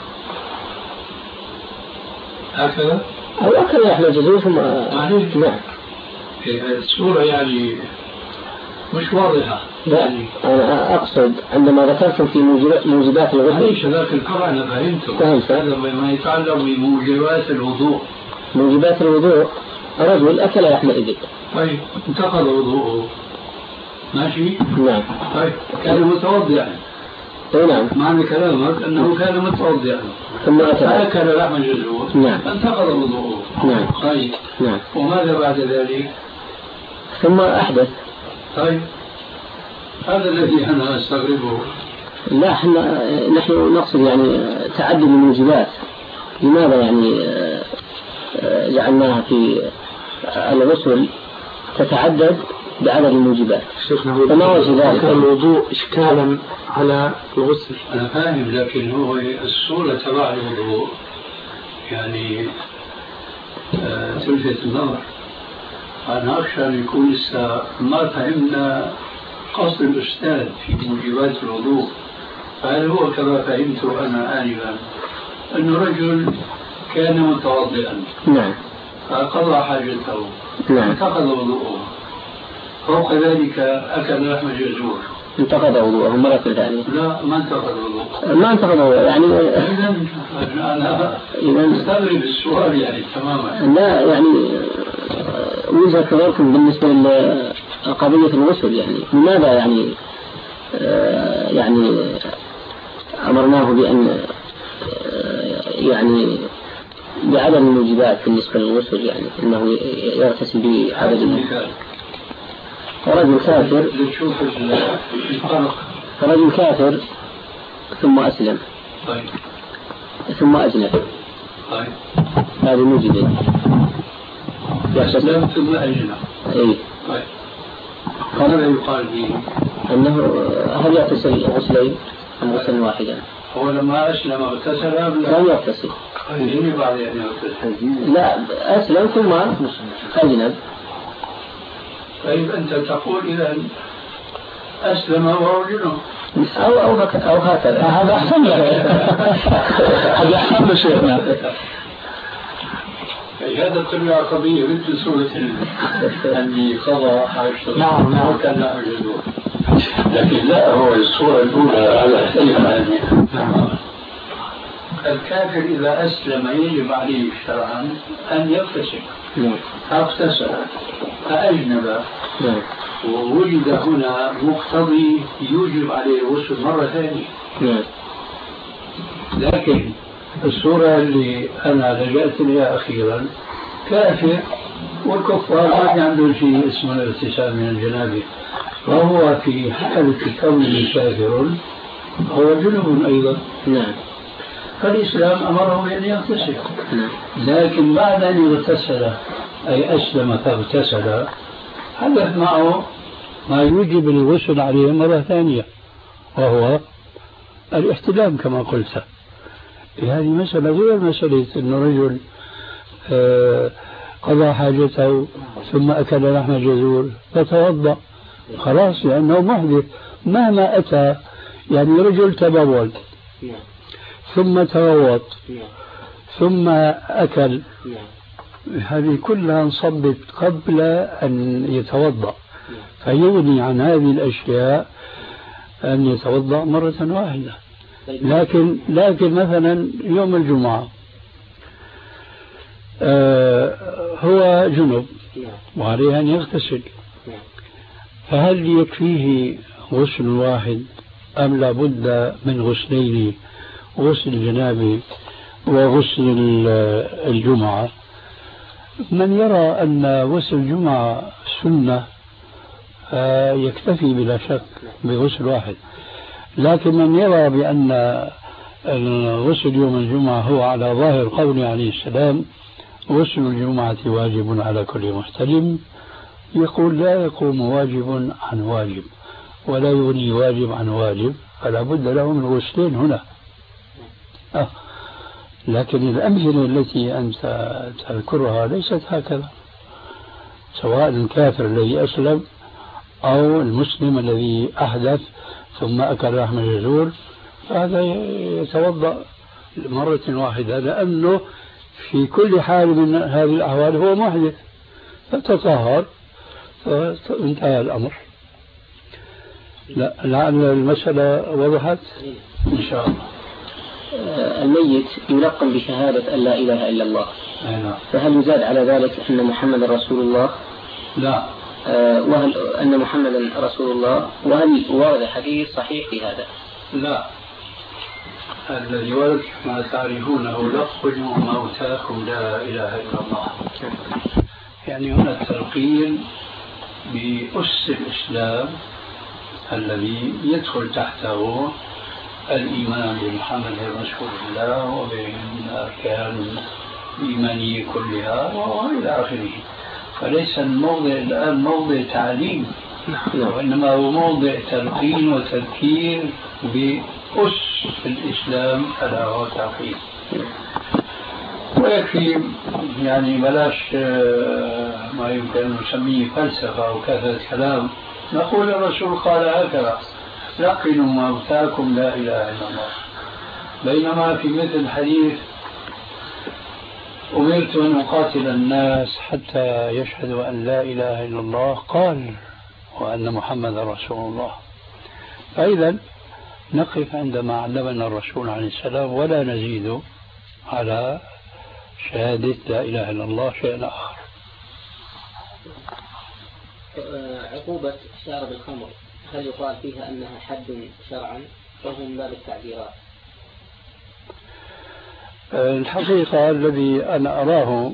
هكذا أو أكل لحم الجزور ثم معليش. نعم. الصورة يعني مش واضحة. لا يعني أنا أقصد عندما ذكرتم في موجبات الغسل. معليش ذاك الفرع أنا فهمته. فهمت. هذا ما يتعلق بموجبات الوضوء. موجبات الوضوء رجل أكل لحم إبل، طيب انتقض وضوءه، ماشي. نعم. طيب كان متوضئا. نعم. معنى كلامك أنه كان متوضئا ثم أكل فأكل لحم الجزور. نعم. انتقض وضوءه. نعم. طيب. نعم. وماذا بعد ذلك؟ ثم أحدث. طيب هذا الذي أنا أستغربه. لا احنا نحن نقصد يعني تعدد الموجبات، لماذا يعني جعلناها في الغسل تتعدد بعدد الموجبات؟ فما وجه ذلك؟ الوضوء إشكالا على الغسل. أنا فاهم، لكن هو الصورة تبع الوضوء يعني آه تلفت النظر. أنا أخشى أن يكون لسه ما فهمنا قصد الأستاذ في موجبات الوضوء. فهل هو كما فهمت أنا آنفا أنه رجل كان متوضئا، نعم، فقضى حاجته، نعم، انتقض وضوءه، فوق ذلك أكل لحم الجزور، انتقض وضوءه مرة ثانية؟ لا ما انتقض وضوءه. ما انتقض وضوءه يعني. إذا أنا مستغرب السؤال يعني تماما. لا يعني وجهة نظركم بالنسبة لقضية الغسل، يعني لماذا يعني يعني أمرناه بأن يعني بعدد الموجبات بالنسبة للغسل، يعني أنه يغتسل بعدد. رجل كافر، رجل كافر ثم أسلم، طيب. ثم أجنب، طيب هذه موجودة. أسلم ثم أجنب. إيه. طيب ماذا يقال فيه؟ أنه هل يغتسل غسلين أم غسلا واحدا؟ هو لما أسلم اغتسل لا يغتسل. أجنب بعد أن يغتسل. لا أسلم ثم أجنب. طيب أنت تقول إذا أسلم وهو جنوب أو أو أو هكذا. هذا أحسن لك. هذا أحسن شيخنا. هذا طلع قضية مثل سورة أني قضى حاجته. نعم نعم. وكان له جنوب. لكن لا، هو الصورة الأولى على اختلف هذه. الكافر إذا أسلم يجب عليه شرعا أن يغتسل. فاغتسل فأجنب ووجد هنا مقتضي يوجب عليه الغسل مرة ثانية. لكن الصورة اللي أنا لجأت إليها أخيرا كافر، والكفار ما في عندهم شيء اسمه الاغتسال من الجنابة، وهو في حالة كونه كافر هو جنوب أيضا. نعم. فالإسلام أمره بأن يغتسل. لكن بعد أن يغتسل أي أسلم فاغتسل حدث معه ما يوجب الغسل عليه مرة ثانية، وهو الاحتلام كما قلت. هذه مسألة غير مسألة أن رجل قضى حاجته ثم أكل لحم جزور فتوضأ خلاص لأنه محدث مهما أتى. يعني رجل تبول ثم تغوط ثم أكل، هذه كلها انصبت قبل أن يتوضأ، فيغني عن هذه الأشياء أن يتوضأ مرة واحدة. لكن لكن مثلا يوم الجمعة آه هو جنب وعليه أن يغتسل، فهل يكفيه غسل واحد أم لا بد من غسلين، غسل الجنابة وغسل الجمعة؟ من يرى أن غسل الجمعة سنة آه يكتفي بلا شك بغسل واحد، لكن من يرى بأن غسل يوم الجمعة هو على ظاهر قوله عليه السلام غسل الجمعة واجب على كل محتلم، يقول لا يقوم واجب عن واجب ولا يغني واجب عن واجب، فلا بد له من غسلين هنا. آه. لكن الأمثلة التي أنت تذكرها ليست هكذا، سواء الكافر الذي أسلم أو المسلم الذي أحدث ثم أكل لحم الجزور، فهذا يتوضأ مرة واحدة لأنه في كل حال من هذه الأحوال هو محدث فتطهر فانتهى الأمر. لا لعل المسألة وضحت إن شاء الله. الميت يلقن بشهادة أن لا إله إلا الله، فهل يزاد على ذلك أن محمد رسول الله؟ لا. وهل أن محمدا رسول الله، وهل ورد حديث صحيح في هذا؟ لا. الذي ورد ما تعرفونه لقنوا موتاكم لا إله إلا الله. يعني هنا التلقين بأس الإسلام الذي يدخل تحته الإيمان بمحمد رسول الله وبالأركان الإيمانية كلها وإلى آخره. فليس الموضع الآن موضع تعليم، وإنما هو موضع تلقين وتذكير بأس الإسلام ألا هو التوحيد. ويكفي يعني بلاش ما يمكن أن نسميه فلسفة أو كثرة كلام، نقول الرسول قال هكذا لقنوا موتاكم لا إله إلا الله. بينما في مثل الحديث أمرت أن أقاتل الناس حتى يشهدوا أن لا إله إلا الله قال وأن محمد رسول الله. فإذا نقف عندما علمنا الرسول عليه السلام ولا نزيد على شهادة لا إله إلا الله شيئا آخر. عقوبة شارب الخمر هل يقال فيها أنها حد شرعا وهو من باب التعبيرات؟ الحقيقة الذي أنا أراه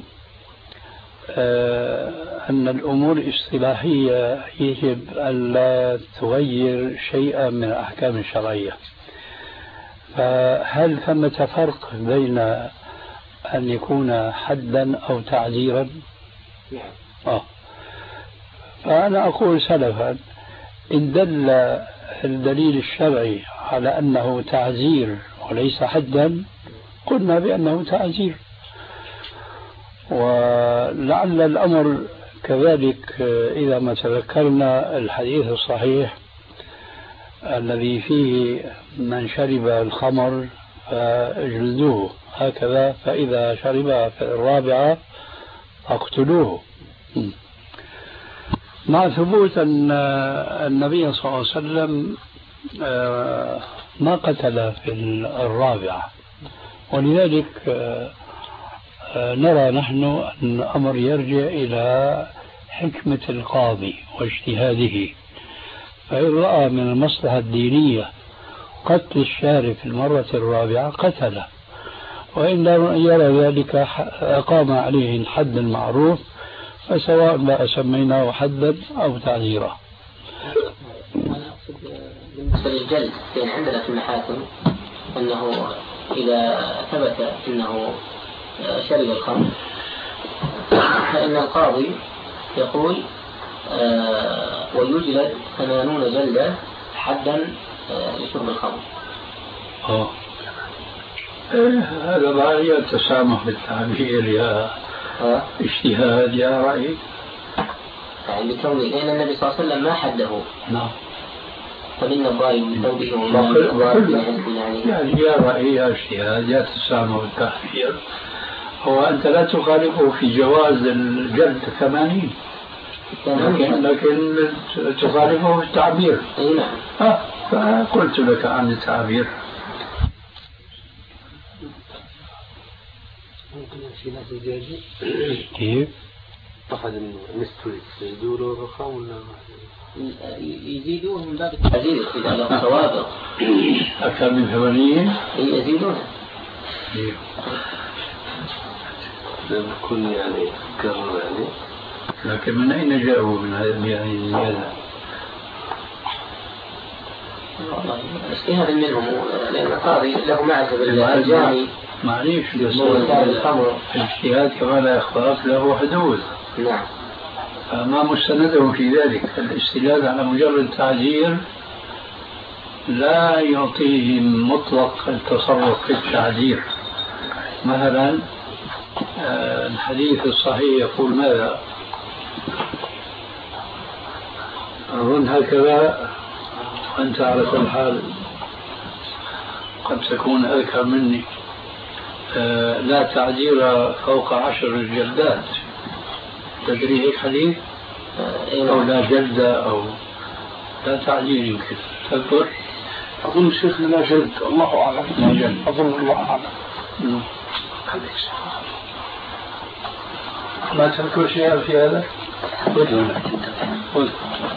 أن الأمور الاصطلاحية يجب أن لا تغير شيئا من الأحكام الشرعية. فهل ثمة فرق بين أن يكون حدا أو تعزيرا؟ نعم. آه. فأنا أقول سلفا إن دل الدليل الشرعي على أنه تعزير وليس حدا قلنا بأنه تعزير. ولعل الأمر كذلك إذا ما تذكرنا الحديث الصحيح الذي فيه من شرب الخمر فاجلدوه هكذا، فإذا شرب في الرابعة فاقتلوه، مع ثبوت أن النبي صلى الله عليه وسلم ما قتل في الرابعة. ولذلك نرى نحن أن الأمر يرجع إلى حكمة القاضي واجتهاده، فإن رأى من المصلحة الدينية قتل الشارب في المرة الرابعة قتله، وإن يرى ذلك أقام عليه الحد المعروف، فسواء ما سميناه حدا أو تعزيرا. أنا أقصد بالنسبة للجلد كان عندنا في المحاكم أنه إذا ثبت أنه شرب الخمر فإن القاضي يقول آه ويجلد ثمانون جلدة حدا آه لشرب الخمر. آه. إيه هذا بقى يا تسامح بالتعبير يا آه. اجتهاد يا رأي، يعني بكونه لأن النبي صلى الله عليه وسلم ما حده. نعم. فمن الضارب بثوبه ومن يعني يا رأي يا اجتهاد يا تسامح بالتعبير. هو أنت لا تخالفه في جواز الجلد ثمانين، لكن لكن تخالفه في التعبير. اي نعم. آه فقلت لك عن التعبير. كيف؟ أحد المستوي يزيدوا له الرخام ولا يزيدوه من باب التعزير إذا له صوابغ أكثر من ثمانين يزيدونه. لم يكن يعني كرر يعني. لكن من أين جاءوا من هذه يعني الزيادة؟ والله اجتهاد منهم، لأن القاضي له معرفة بالجاني. معليش الاجتهاد كما لا يخفاك له حدود. نعم. فما مستنده في ذلك. الاستدلال على مجرد التعزير لا يعطيه مطلق التصرف في التعزير. مثلا الحديث الصحيح يقول ماذا؟ أظن هكذا، وأنت على كل حال قد تكون أذكر مني. لا تعزير فوق عشر جلدات، تدري هيك حديث؟ أو لا جلدة أو لا تعزير يمكن تذكر؟ أظن شيخنا لا جلد، الله أعلم. لا جلد، أظن الله أعلم. ما تذكر شيئا في هذا؟ قل.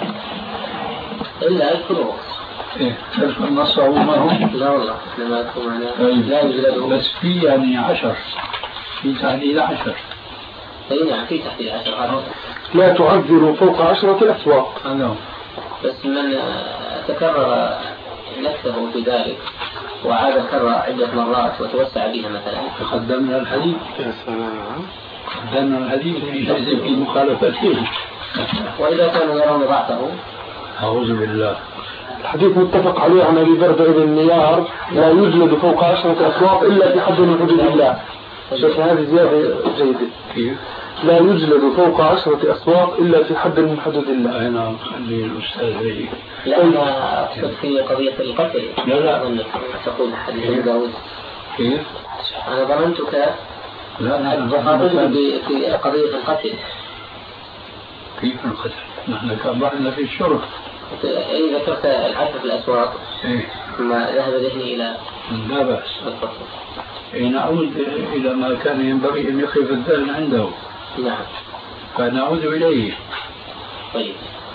إلا أذكره. إيه تذكر نصه وما هو؟ لا والله لما أذكر معنا. طيب لا يوجد، بس في يعني عشر، في تعديل عشر. أي نعم في تحديد عشر عشر. لا تعذر فوق عشرة أسواق. هذا. بس من تكرر نفسه في ذلك وعاد كرر عدة مرات وتوسع بها مثلا. قدمنا الحديث. يا سلام. قدمنا الحديث في جزء في مخالفته. وإذا كانوا يرون ضعفه. أعوذ بالله. الحديث متفق عليه عن أبي بردة بن نيار لا يجلد فوق عشرة أسواق إلا في حد من حدود الله. شوف هذه زيادة جيدة. كيف؟ لا يجلد فوق عشرة أسواق إلا في حد من حدود الله. أنا خلي الأستاذ هي. لا أنا أقصد في قضية القتل. لا لا. تقول حديث داود. كيف؟ أنا ظننتك. لا لا. أقصد في قضية القتل. كيف القتل؟ نحن كان رحنا في الشرب. أي ذكرت الحد في الأسواق. إيه. ثم ذهب ذهني إلى. لا بأس. نعود إلى ما كان ينبغي أن يقف الذهن عنده. نعم. فنعود إليه. طيب.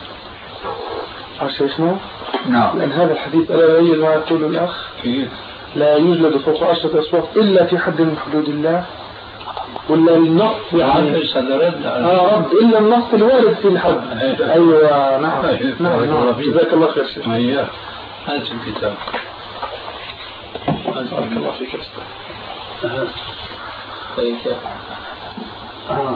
عشان شنو؟ نعم. لأن هذا الحديث ألا يبين ما يقول الأخ. كيف؟ لا يجلد فوق عشرة أسواق إلا في حد من حدود الله. ولا النص يعني آه رد إلا النص الوارد في الحد. أيوة نعم نعم نعم. جزاك الله خير شيخ. أيوة. هذا الكتاب. بارك الله فيك أستاذ. طيب شيخ. آه.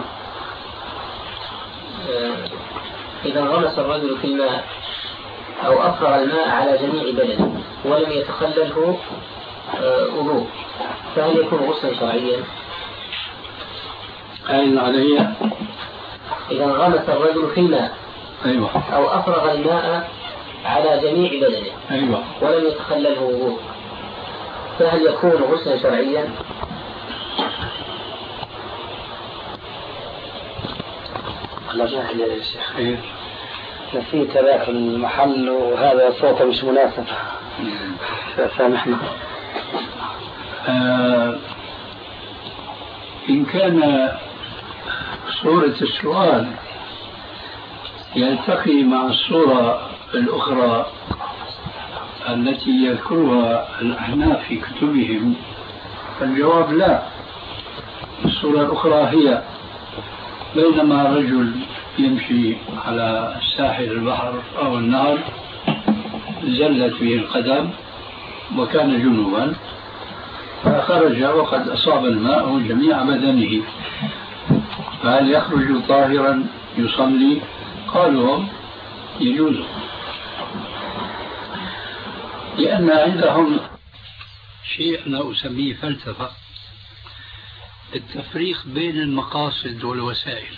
إذا انغمس الرجل في الماء أو أفرغ الماء على جميع بدنه ولم يتخلله وضوء فهل يكون غسلا شرعيا؟ أين علي؟ إذا انغمس الرجل في الماء أيوة. أو أفرغ الماء على جميع بدنه أيوة. ولم يتخلله وضوء فهل يكون غسلا شرعيا؟ الله جاهل يا شيخ. خير. نسيت ذاك المحل وهذا صوته مش مناسب. سامحنا. آه إن كان صورة السؤال يلتقي مع الصورة الأخرى التي يذكرها الأحناف في كتبهم فالجواب لا. الصورة الأخرى هي بينما رجل يمشي على ساحل البحر أو النهر زلت به القدم وكان جنوبا فخرج وقد أصاب الماء جميع بدنه فهل يخرج طاهرا يصلي؟ قالوا يجوز لأن عندهم شيء أنا أسميه فلسفة التفريق بين المقاصد والوسائل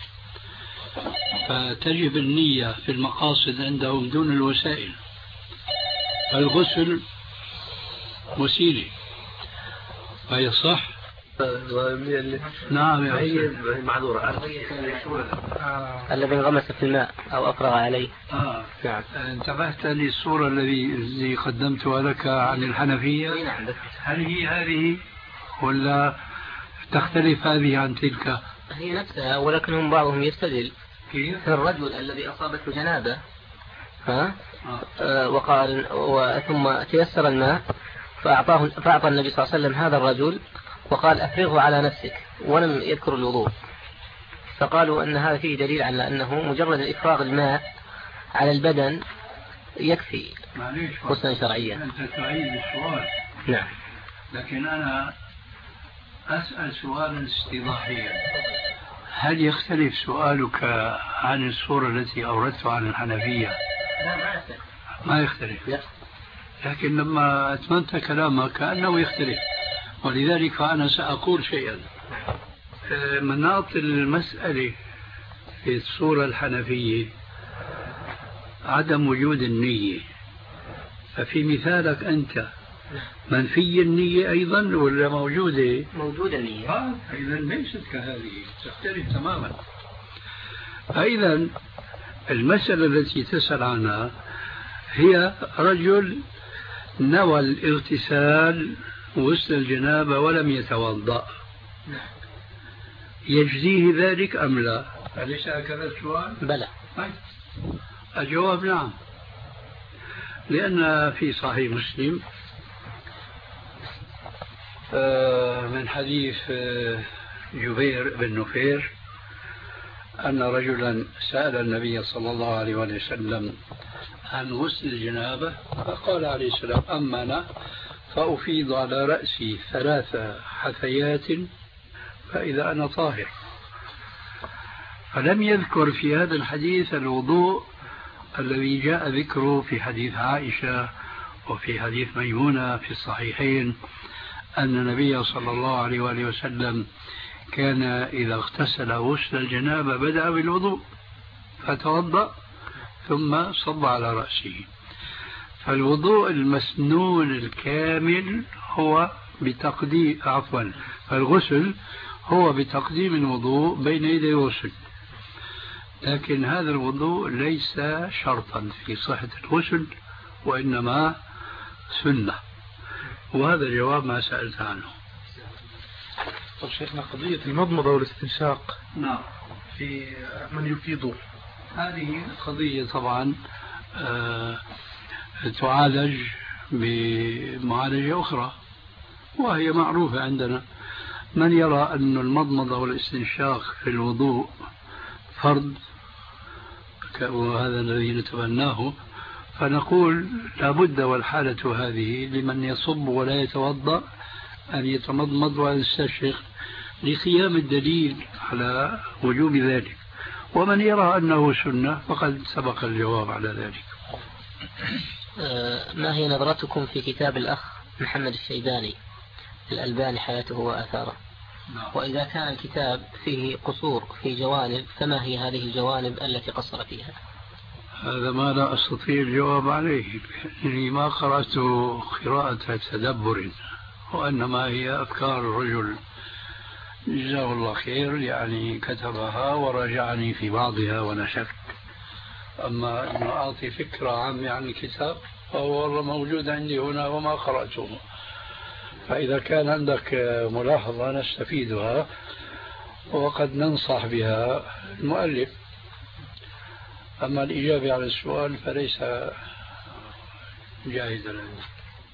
فتجب النية في المقاصد عندهم دون الوسائل. الغسل وسيلة فيصح. نعم يا أخي معذورة. الذي انغمس في الماء أو أفرغ عليه. آه. نعم. انتبهت للصورة الذي الذي قدمتها لك عن الحنفية. هل هي هذه ولا تختلف هذه عن تلك؟ هي نفسها ولكنهم بعضهم يستدل في الرجل الذي أصابته جنابة ها آه. وقال وثم تيسر الماء فأعطاه فأعطى النبي صلى الله عليه وسلم هذا الرجل وقال أفرغه على نفسك ولم يذكر الوضوء فقالوا أن هذا فيه دليل على أنه مجرد إفراغ الماء على البدن يكفي غسلا شرعيا. أنت تعيد السؤال. نعم. لكن أنا أسأل سؤالا استيضاحيا. هل يختلف سؤالك عن الصورة التي أوردتها عن الحنفية؟ لا ما يختلف. ما يختلف. لكن لما أتممت كلامك كأنه يختلف ولذلك فأنا سأقول شيئا. مناط المسألة في الصورة الحنفية عدم وجود النية ففي مثالك أنت منفي النية أيضا ولا موجودة؟ موجودة النية. آه إذا ليست كهذه تختلف تماما. فإذا المسألة التي تسأل عنها هي رجل نوى الاغتسال وسط الجنابة ولم يتوضأ يجزيه ذلك أم لا؟ أليس هكذا السؤال؟ بلى. الجواب نعم لأن في صحيح مسلم من حديث جبير بن نفير أن رجلا سأل النبي صلى الله عليه وسلم عن غسل الجنابة فقال عليه السلام أما أنا فأفيض على رأسي ثلاث حثيات فإذا أنا طاهر. فلم يذكر في هذا الحديث الوضوء الذي جاء ذكره في حديث عائشة وفي حديث ميمونة في الصحيحين أن النبي صلى الله عليه وآله وسلم كان إذا اغتسل غسل الجنابة بدأ بالوضوء فتوضأ ثم صب على رأسه. فالوضوء المسنون الكامل هو بتقديم عفوا فالغسل هو بتقديم الوضوء بين يدي الغسل لكن هذا الوضوء ليس شرطا في صحة الغسل وإنما سنة وهذا جواب ما سألت عنه. طب شيخنا قضية المضمضة والاستنشاق نعم في من يفيض هذه قضية طبعا آه تعالج بمعالجة أخرى وهي معروفة عندنا. من يرى أن المضمضة والاستنشاق في الوضوء فرض وهذا الذي نتبناه فنقول لابد والحالة هذه لمن يصب ولا يتوضأ أن يتمضمض ويستنشق لقيام الدليل على وجوب ذلك. ومن يرى أنه سنة فقد سبق الجواب على ذلك. ما هي نظرتكم في كتاب الأخ محمد الشيباني الألباني حياته وآثاره؟ وإذا كان الكتاب فيه قصور في جوانب فما هي هذه الجوانب التي قصر فيها؟ هذا ما لا أستطيع الجواب عليه، لأنني ما قرأت قراءة تدبر، وإنما هي أفكار الرجل جزاه الله خير، يعني كتبها وراجعني في بعضها ونشرت. أما أن أعطي فكرة عامة عن الكتاب فهو والله موجود عندي هنا وما قرأته، فإذا كان عندك ملاحظة نستفيدها وقد ننصح بها المؤلف. أما الإجابة على السؤال فليس جاهزا لنا.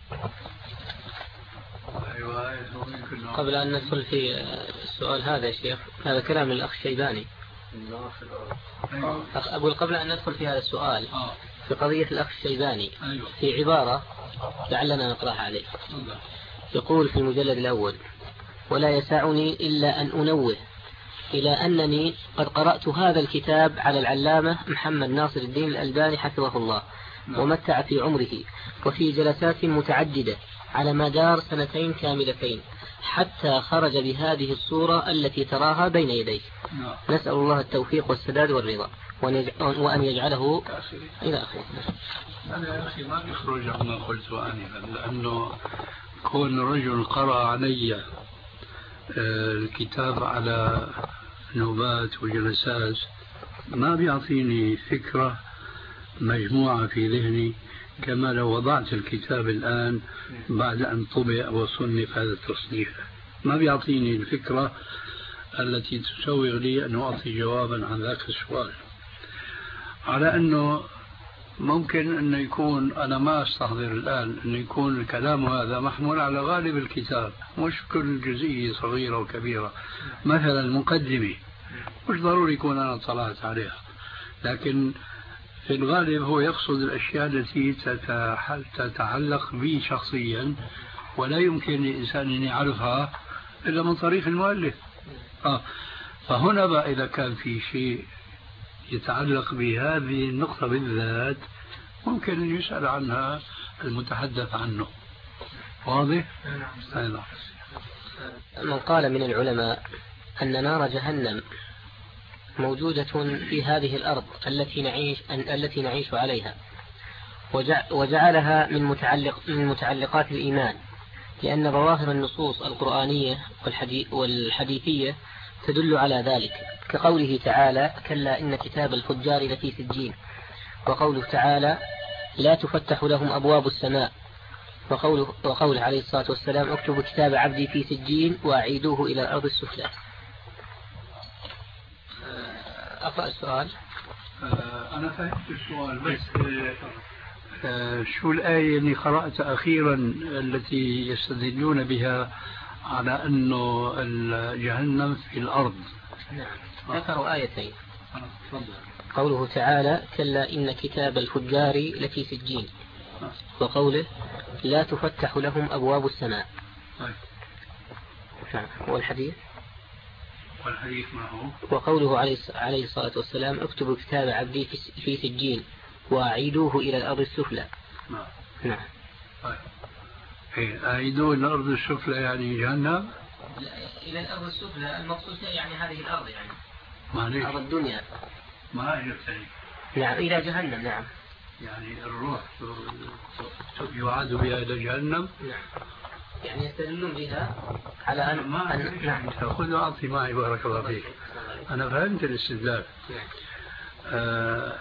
قبل أن ندخل في السؤال هذا يا شيخ، هذا كلام الأخ الشيباني. أقول قبل أن ندخل في هذا السؤال في قضية الأخ الشيباني في عبارة لعلنا نقرأها عليه. يقول في المجلد الأول: ولا يسعني إلا أن أنوه إلى أنني قد قرأت هذا الكتاب على العلامة محمد ناصر الدين الألباني حفظه الله ومتع في عمره، وفي جلسات متعددة على مدار سنتين كاملتين، حتى خرج بهذه الصورة التي تراها بين يديك. نسأل الله التوفيق والسداد والرضا وأن يجعله إلى آخره. أنا يا أخي ما بيخرج عما قلت آنفا، لأنه كون رجل قرأ علي الكتاب على نوبات وجلسات ما بيعطيني فكرة مجموعة في ذهني كما لو وضعت الكتاب الآن بعد أن طبع وصنف هذا التصنيف. ما بيعطيني الفكرة التي تسوغ لي أن أعطي جوابا عن ذاك السؤال. على أنه ممكن أن يكون، أنا ما أستحضر الآن أن يكون الكلام هذا محمول على غالب الكتاب، مش كل جزئية صغيرة وكبيرة. مثلا المقدمة مش ضروري يكون أنا طلعت عليها، لكن في الغالب هو يقصد الأشياء التي تتعلق بي شخصيا ولا يمكن لإنسان أن يعرفها إلا من طريق المؤلف. آه. فهنا بقى إذا كان في شيء يتعلق بهذه النقطة بالذات ممكن أن يسأل عنها المتحدث عنه. واضح؟ نعم. من قال من العلماء أن نار جهنم موجودة في هذه الأرض التي نعيش التي نعيش عليها، وجعلها من متعلق من متعلقات الإيمان، لأن ظواهر النصوص القرآنية والحديثية تدل على ذلك، كقوله تعالى: كلا إن كتاب الفجار لفي سجين، وقوله تعالى: لا تفتح لهم أبواب السماء، وقوله, وقوله عليه الصلاة والسلام: اكتبوا كتاب عبدي في سجين وأعيدوه إلى الأرض السفلى. أقرأ السؤال. أنا فهمت السؤال، بس شو الآية اللي قرأت أخيرا التي يستدلون بها على أنه جهنم في الأرض؟ نعم، ذكروا آيتين. قوله تعالى: كلا إن كتاب الفجار لفي سجين، وقوله: لا تفتح لهم أبواب السماء. نعم. والحديث والحديث ما هو؟ وقوله عليه الصلاة والسلام: اكتبوا كتاب عبدي في سجين وأعيدوه إلى الأرض السفلى. نعم. نعم. طيب، أعيدوه إلى الأرض السفلى يعني جهنم؟ إلى الأرض السفلى المقصود يعني هذه الأرض، يعني معليش أرض الدنيا. ما أجبتني. نعم، إلى جهنم. نعم، يعني الروح يعاد بها إلى جهنم. نعم، يعني يستدلون بها على أن ما أن... نعم. خذ أعطي معي بارك الله فيك. أنا فهمت الاستدلال. نعم. آه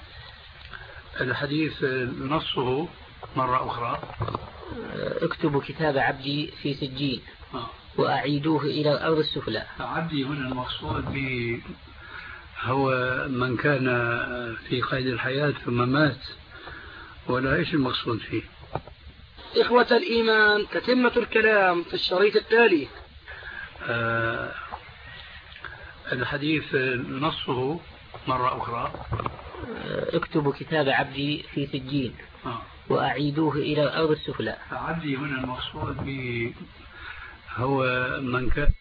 الحديث نصه مرة أخرى: اكتبوا كتاب عبدي في سجين آه. وأعيدوه إلى الأرض السفلى. عبدي هنا المقصود به هو من كان في قيد الحياة ثم مات، ولا إيش المقصود فيه؟ إخوة الإيمان، تتمة الكلام في الشريط التالي. آه الحديث نصه مرة أخرى: اكتبوا كتاب عبدي في سجين آه. وأعيدوه إلى الأرض السفلى. عبدي هنا المقصود به هو من كان